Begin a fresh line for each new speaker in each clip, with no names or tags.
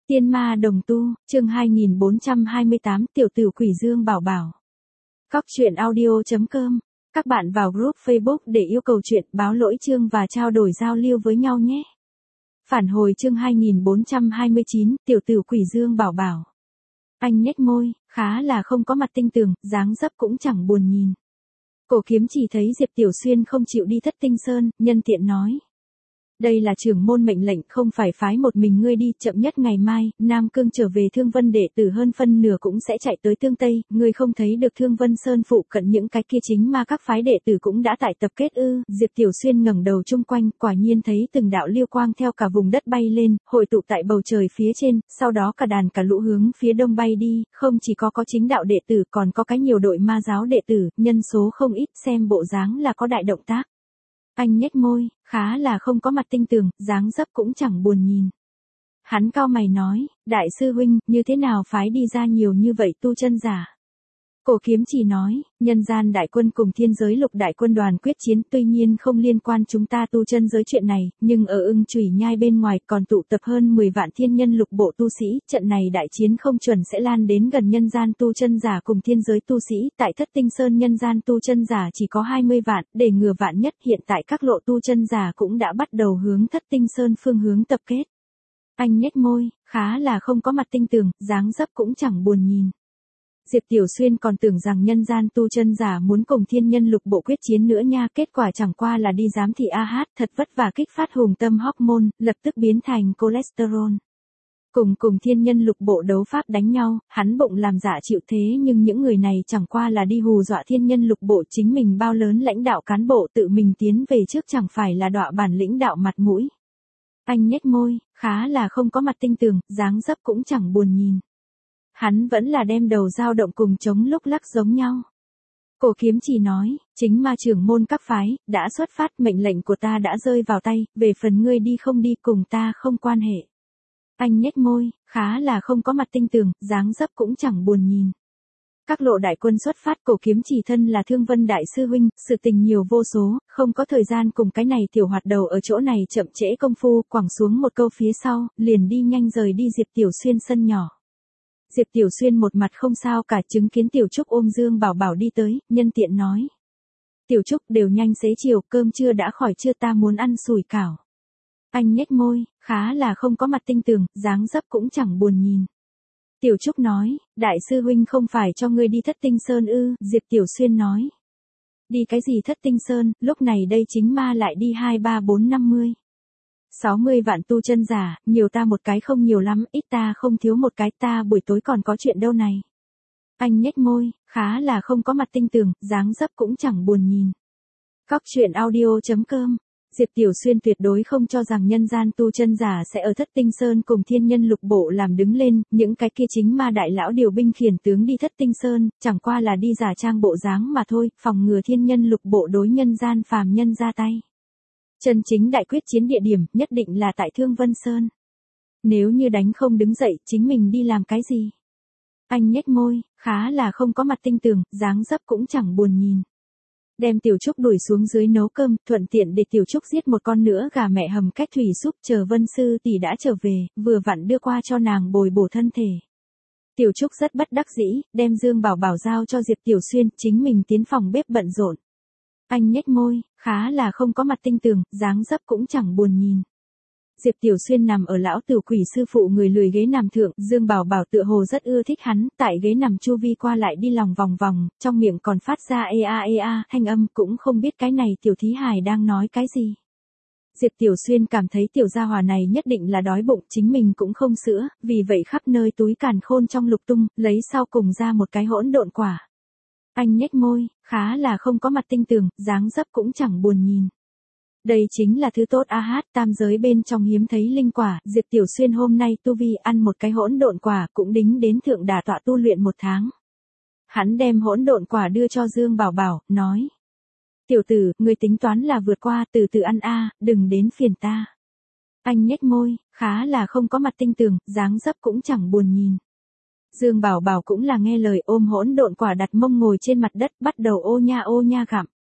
Tiên ma đồng tu, chương 2428, tiểu tử quỷ Dương Bảo Bảo. Cóc truyện audio.com. Các bạn vào group Facebook để yêu cầu chuyện, báo lỗi chương và trao đổi giao lưu với nhau nhé. Phản hồi chương 2429, tiểu tử quỷ Dương Bảo Bảo. Anh nhếch môi, khá là không có mặt tinh tường, dáng dấp cũng chẳng buồn nhìn. Cổ Kiếm chỉ thấy Diệp Tiểu Xuyên không chịu đi Thất Tinh Sơn, nhân tiện nói. Đây là trưởng môn mệnh lệnh, không phải phái một mình ngươi đi, chậm nhất ngày mai, Nam Cương trở về Thương Vân đệ tử hơn phân nửa cũng sẽ chạy tới Tương Tây, ngươi không thấy được Thương Vân Sơn phụ cận những cái kia chính mà các phái đệ tử cũng đã tại tập kết ư? Diệp Tiểu Xuyên ngẩng đầu chung quanh, quả nhiên thấy từng đạo liêu quang theo cả vùng đất bay lên, hội tụ tại bầu trời phía trên, sau đó cả đàn cả lũ hướng phía đông bay đi, không chỉ có chính đạo đệ tử còn có cái nhiều đội ma giáo đệ tử, nhân số không ít, xem bộ dáng là có đại động tác. Anh nhếch môi, khá là không có mặt tinh tường, dáng dấp cũng chẳng buồn nhìn. Hắn cau mày nói, đại sư huynh, như thế nào phái đi ra nhiều như vậy tu chân giả? Cổ Kiếm chỉ nói, nhân gian đại quân cùng thiên giới lục đại quân đoàn quyết chiến, tuy nhiên không liên quan chúng ta tu chân giới chuyện này, nhưng ở Ưng Chủy Nhai bên ngoài còn tụ tập hơn 10 vạn thiên nhân lục bộ tu sĩ, trận này đại chiến không chuẩn sẽ lan đến gần nhân gian tu chân giả cùng thiên giới tu sĩ, tại Thất Tinh Sơn nhân gian tu chân giả chỉ có 20 vạn, để ngừa vạn nhất hiện tại các lộ tu chân giả cũng đã bắt đầu hướng Thất Tinh Sơn phương hướng tập kết. Anh nhếch môi, khá là không có mặt tinh tường, dáng dấp cũng chẳng buồn nhìn. Diệp Tiểu Xuyên còn tưởng rằng nhân gian tu chân giả muốn cùng thiên nhân lục bộ quyết chiến nữa nha, kết quả chẳng qua là đi giám thị thật vất vả kích phát hùng tâm hormone, lập tức biến thành cholesterol. Cùng thiên nhân lục bộ đấu pháp đánh nhau, hắn bụng làm dạ chịu thế nhưng những người này chẳng qua là đi hù dọa thiên nhân lục bộ, chính mình bao lớn lãnh đạo cán bộ tự mình tiến về trước chẳng phải là đọa bản lĩnh đạo mặt mũi. Anh nhếch môi, khá là không có mặt tinh tường, dáng dấp cũng chẳng buồn nhìn. Hắn vẫn là đem đầu dao động cùng chống lúc lắc giống nhau. Cổ Kiếm chỉ nói, chính ma trưởng môn các phái, đã xuất phát, mệnh lệnh của ta đã rơi vào tay, về phần ngươi đi không đi cùng ta không quan hệ. Anh nhếch môi, khá là không có mặt tinh tường, dáng dấp cũng chẳng buồn nhìn. Các lộ đại quân xuất phát, Cổ Kiếm chỉ thân là Thương Vân đại sư huynh, sự tình nhiều vô số, không có thời gian cùng cái này tiểu hoạt đầu ở chỗ này chậm trễ công phu, quẳng xuống một câu phía sau, liền đi nhanh rời đi Diệp Tiểu Xuyên sân nhỏ. Diệp Tiểu Xuyên một mặt không sao cả, chứng kiến Tiểu Trúc ôm Dương Bảo Bảo đi tới, nhân tiện nói. Tiểu Trúc, đều nhanh xế chiều, cơm trưa đã khỏi chưa, ta muốn ăn sủi cảo. Anh nhếch môi, khá là không có mặt tinh tường, dáng dấp cũng chẳng buồn nhìn. Tiểu Trúc nói, đại sư huynh không phải cho ngươi đi Thất Tinh Sơn ư? Diệp Tiểu Xuyên nói. Đi cái gì Thất Tinh Sơn, lúc này đây chính ma lại đi 2, 3, 4, 50. 60 vạn tu chân giả, nhiều ta một cái không nhiều lắm, ít ta không thiếu một cái, ta buổi tối còn có chuyện đâu này. Anh nhếch môi, khá là không có mặt tinh tường, dáng dấp cũng chẳng buồn nhìn. Cóc truyện audio.com. Diệp Tiểu Xuyên tuyệt đối không cho rằng nhân gian tu chân giả sẽ ở Thất Tinh Sơn cùng thiên nhân lục bộ làm đứng lên, những cái kia chính ma đại lão điều binh khiển tướng đi Thất Tinh Sơn, chẳng qua là đi giả trang bộ dáng mà thôi, phòng ngừa thiên nhân lục bộ đối nhân gian phàm nhân ra tay. Chân chính đại quyết chiến địa điểm nhất định là tại Thương Vân Sơn. Nếu như đánh không đứng dậy, chính mình đi làm cái gì? Anh nhếch môi, khá là không có mặt tinh tường, dáng dấp cũng chẳng buồn nhìn. Đem Tiểu Trúc đuổi xuống dưới nấu cơm, thuận tiện để Tiểu Trúc giết một con nữa gà mẹ hầm cách thủy súp, chờ Vân sư tỷ đã trở về, vừa vặn đưa qua cho nàng bồi bổ thân thể. Tiểu Trúc rất bất đắc dĩ, đem Dương Bảo Bảo giao cho Diệp Tiểu Xuyên, chính mình tiến phòng bếp bận rộn. Anh nhếch môi, khá là không có mặt tinh tường, dáng dấp cũng chẳng buồn nhìn. Diệp Tiểu Xuyên nằm ở lão tử quỷ sư phụ người lười ghế nằm thượng, Dương Bảo Bảo tựa hồ rất ưa thích hắn, tại ghế nằm chu vi qua lại đi lòng vòng vòng, trong miệng còn phát ra ea thanh âm, cũng không biết cái này tiểu thí hài đang nói cái gì. Diệp Tiểu Xuyên cảm thấy tiểu gia hỏa này nhất định là đói bụng, chính mình cũng không sữa, vì vậy khắp nơi túi càn khôn trong lục tung, lấy sau cùng ra một cái hỗn độn quả. Anh nhếch môi, khá là không có mặt tinh tường, dáng dấp cũng chẳng buồn nhìn. Đây chính là thứ tốt tam giới bên trong hiếm thấy linh quả, Diệp Tiểu Xuyên hôm nay tu vi ăn một cái hỗn độn quả cũng đính đến thượng đả tọa tu luyện 1 tháng. Hắn đem hỗn độn quả đưa cho Dương Bảo Bảo, nói. Tiểu tử, ngươi tính toán là vượt qua, từ từ ăn đừng đến phiền ta. Anh nhếch môi, khá là không có mặt tinh tường, dáng dấp cũng chẳng buồn nhìn. Dương Bảo Bảo cũng là nghe lời, ôm hỗn độn quả đặt mông ngồi trên mặt đất, bắt đầu ô nha gặm.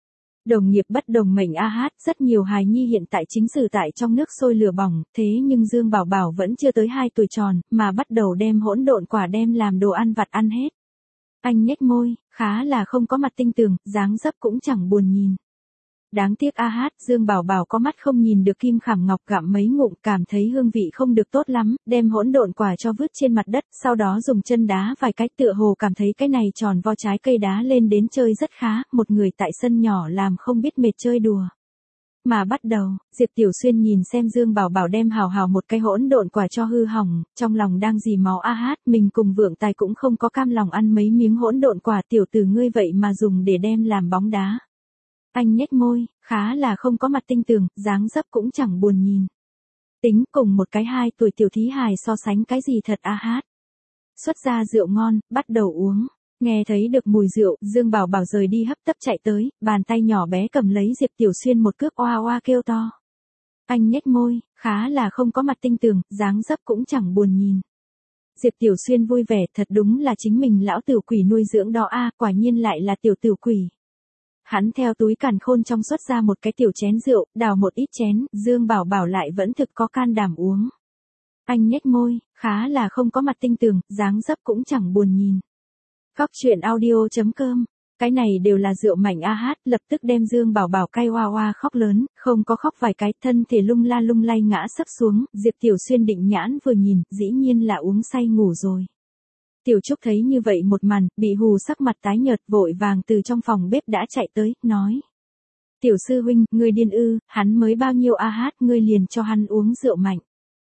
Đồng nghiệp bất đồng mệnh a hát, rất nhiều hài nhi hiện tại chính sử tại trong nước sôi lửa bỏng, thế nhưng Dương Bảo Bảo vẫn chưa tới 2 tuổi tròn, mà bắt đầu đem hỗn độn quả đem làm đồ ăn vặt ăn hết. Anh nhếch môi, khá là không có mặt tinh tường, dáng dấp cũng chẳng buồn nhìn. Đáng tiếc a hát, Dương Bảo Bảo có mắt không nhìn được Kim Khảm Ngọc gặm mấy ngụm, cảm thấy hương vị không được tốt lắm, đem hỗn độn quả cho vứt trên mặt đất, sau đó dùng chân đá vài cái, tựa hồ cảm thấy cái này tròn vo trái cây đá lên đến chơi rất khá, một người tại sân nhỏ làm không biết mệt chơi đùa. Mà bắt đầu, Diệp Tiểu Xuyên nhìn xem Dương Bảo Bảo đem hào hào một cái hỗn độn quả cho hư hỏng, trong lòng đang dì máu a hát, mình cùng Vượng Tài cũng không có cam lòng ăn mấy miếng hỗn độn quả, tiểu tử ngươi vậy mà dùng để đem làm bóng đá. Anh nhếch môi, khá là không có mặt tinh tường, dáng dấp cũng chẳng buồn nhìn. Tính cùng một cái 2 tuổi tiểu thí hài so sánh cái gì thật a hát. Xuất ra rượu ngon, bắt đầu uống. Nghe thấy được mùi rượu, Dương Bảo Bảo rời đi hấp tấp chạy tới, bàn tay nhỏ bé cầm lấy Diệp Tiểu Xuyên một cước oa oa kêu to. Anh nhếch môi, khá là không có mặt tinh tường, dáng dấp cũng chẳng buồn nhìn. Diệp Tiểu Xuyên vui vẻ, thật đúng là chính mình lão tử quỷ nuôi dưỡng đó a, quả nhiên lại là tiểu tử quỷ. Hắn theo túi càn khôn trong xuất ra một cái tiểu chén rượu, đào một ít chén, Dương Bảo Bảo lại vẫn thực có can đảm uống. Anh nhếch môi, khá là không có mặt tinh tường, dáng dấp cũng chẳng buồn nhìn. Góc truyện audio.com. Cái này đều là rượu mạnh a hát, lập tức đem Dương Bảo Bảo cay hoa hoa khóc lớn, không có khóc vài cái, thân thể lung la lung lay ngã sấp xuống, Diệp Tiểu Xuyên định nhãn vừa nhìn, dĩ nhiên là uống say ngủ rồi. Tiểu Trúc thấy như vậy một màn, bị hù sắc mặt tái nhợt, vội vàng từ trong phòng bếp đã chạy tới, nói. Tiểu sư huynh, ngươi điên ư, hắn mới bao nhiêu a hát, ngươi liền cho hắn uống rượu mạnh.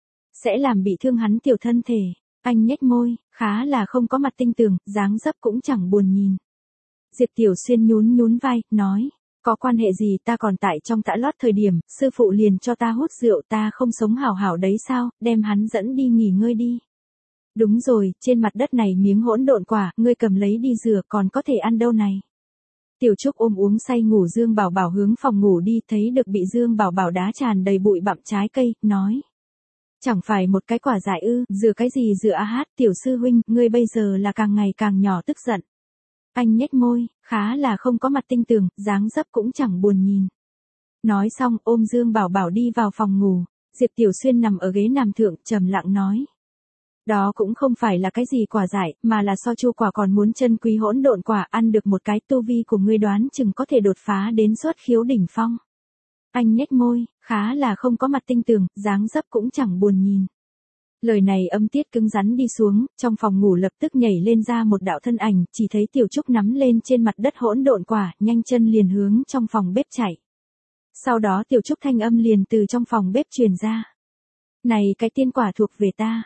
Sẽ làm bị thương hắn tiểu thân thể. Anh nhếch môi, khá là không có mặt tinh tường, dáng dấp cũng chẳng buồn nhìn. Diệp Tiểu Xuyên nhún nhún vai, nói. Có quan hệ gì, ta còn tại trong tã lót thời điểm, sư phụ liền cho ta hút rượu, ta không sống hảo hảo đấy sao, đem hắn dẫn đi nghỉ ngơi đi. Đúng rồi, trên mặt đất này miếng hỗn độn quả, ngươi cầm lấy đi rửa, còn có thể ăn đâu này. Tiểu Trúc ôm uống say ngủ Dương Bảo Bảo hướng phòng ngủ đi, thấy được bị Dương Bảo Bảo đá tràn đầy bụi bặm trái cây, nói. Chẳng phải một cái quả dại ư, rửa cái gì rửa a hát, tiểu sư huynh, ngươi bây giờ là càng ngày càng nhỏ tức giận. Anh nhếch môi, khá là không có mặt tinh tường, dáng dấp cũng chẳng buồn nhìn. Nói xong, ôm Dương Bảo Bảo đi vào phòng ngủ, Diệp Tiểu Xuyên nằm ở ghế nằm thượng, trầm lặng nói. Đó cũng không phải là cái gì quả dại, mà là so chu quả còn muốn chân quý hỗn độn quả, ăn được một cái tu vi của ngươi đoán chừng có thể đột phá đến xuất khiếu đỉnh phong. Anh nhếch môi, khá là không có mặt tinh tường, dáng dấp cũng chẳng buồn nhìn. Lời này âm tiết cứng rắn đi xuống, trong phòng ngủ lập tức nhảy lên ra một đạo thân ảnh, chỉ thấy Tiểu Trúc nắm lên trên mặt đất hỗn độn quả, nhanh chân liền hướng trong phòng bếp chạy. Sau đó Tiểu Trúc thanh âm liền từ trong phòng bếp truyền ra. Này cái tiên quả thuộc về ta.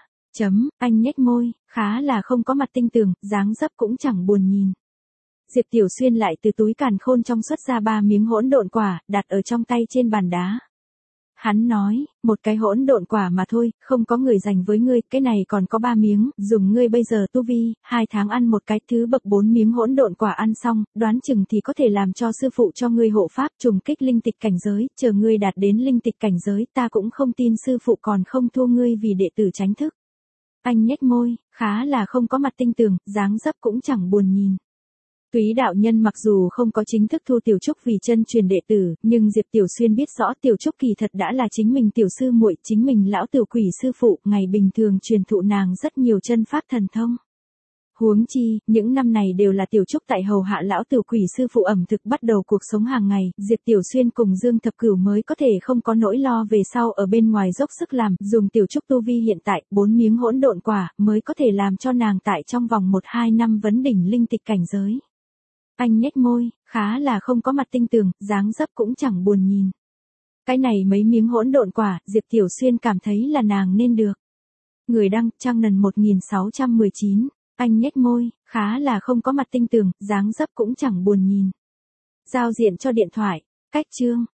Anh nhếch môi, khá là không có mặt tinh tường, dáng dấp cũng chẳng buồn nhìn. Diệp Tiểu Xuyên lại từ túi càn khôn trong xuất ra 3 miếng hỗn độn quả, đặt ở trong tay trên bàn đá. Hắn nói, một cái hỗn độn quả mà thôi, không có người dành với ngươi, cái này còn có 3 miếng, dùng ngươi bây giờ tu vi, 2 tháng ăn một cái, thứ bậc 4 miếng hỗn độn quả ăn xong, đoán chừng thì có thể làm cho sư phụ cho ngươi hộ pháp trùng kích linh tịch cảnh giới, chờ ngươi đạt đến linh tịch cảnh giới, ta cũng không tin sư phụ còn không thu ngươi vì đệ tử tránh thức. Anh nhếch môi, khá là không có mặt tinh tường, dáng dấp cũng chẳng buồn nhìn. Túy đạo nhân mặc dù không có chính thức thu Tiểu Trúc vì chân truyền đệ tử, nhưng Diệp Tiểu Xuyên biết rõ Tiểu Trúc kỳ thật đã là chính mình tiểu sư muội, chính mình lão tiểu quỷ sư phụ, ngày bình thường truyền thụ nàng rất nhiều chân pháp thần thông. Huống chi, những năm này đều là Tiểu Trúc tại hầu hạ lão tiểu quỷ sư phụ ẩm thực bắt đầu cuộc sống hàng ngày, Diệp Tiểu Xuyên cùng Dương Thập Cửu mới có thể không có nỗi lo về sau ở bên ngoài dốc sức làm, dùng Tiểu Trúc tu vi hiện tại, 4 miếng hỗn độn quả, mới có thể làm cho nàng tại trong vòng 1-2 năm vấn đỉnh linh tịch cảnh giới. Anh nhếch môi, khá là không có mặt tinh tường, dáng dấp cũng chẳng buồn nhìn. Cái này mấy miếng hỗn độn quả, Diệp Tiểu Xuyên cảm thấy là nàng nên được. Người đăng, Trang Nần 1619. Anh nhếch môi, khá là không có mặt tinh tường, dáng dấp cũng chẳng buồn nhìn. Giao diện cho điện thoại. Cách chương.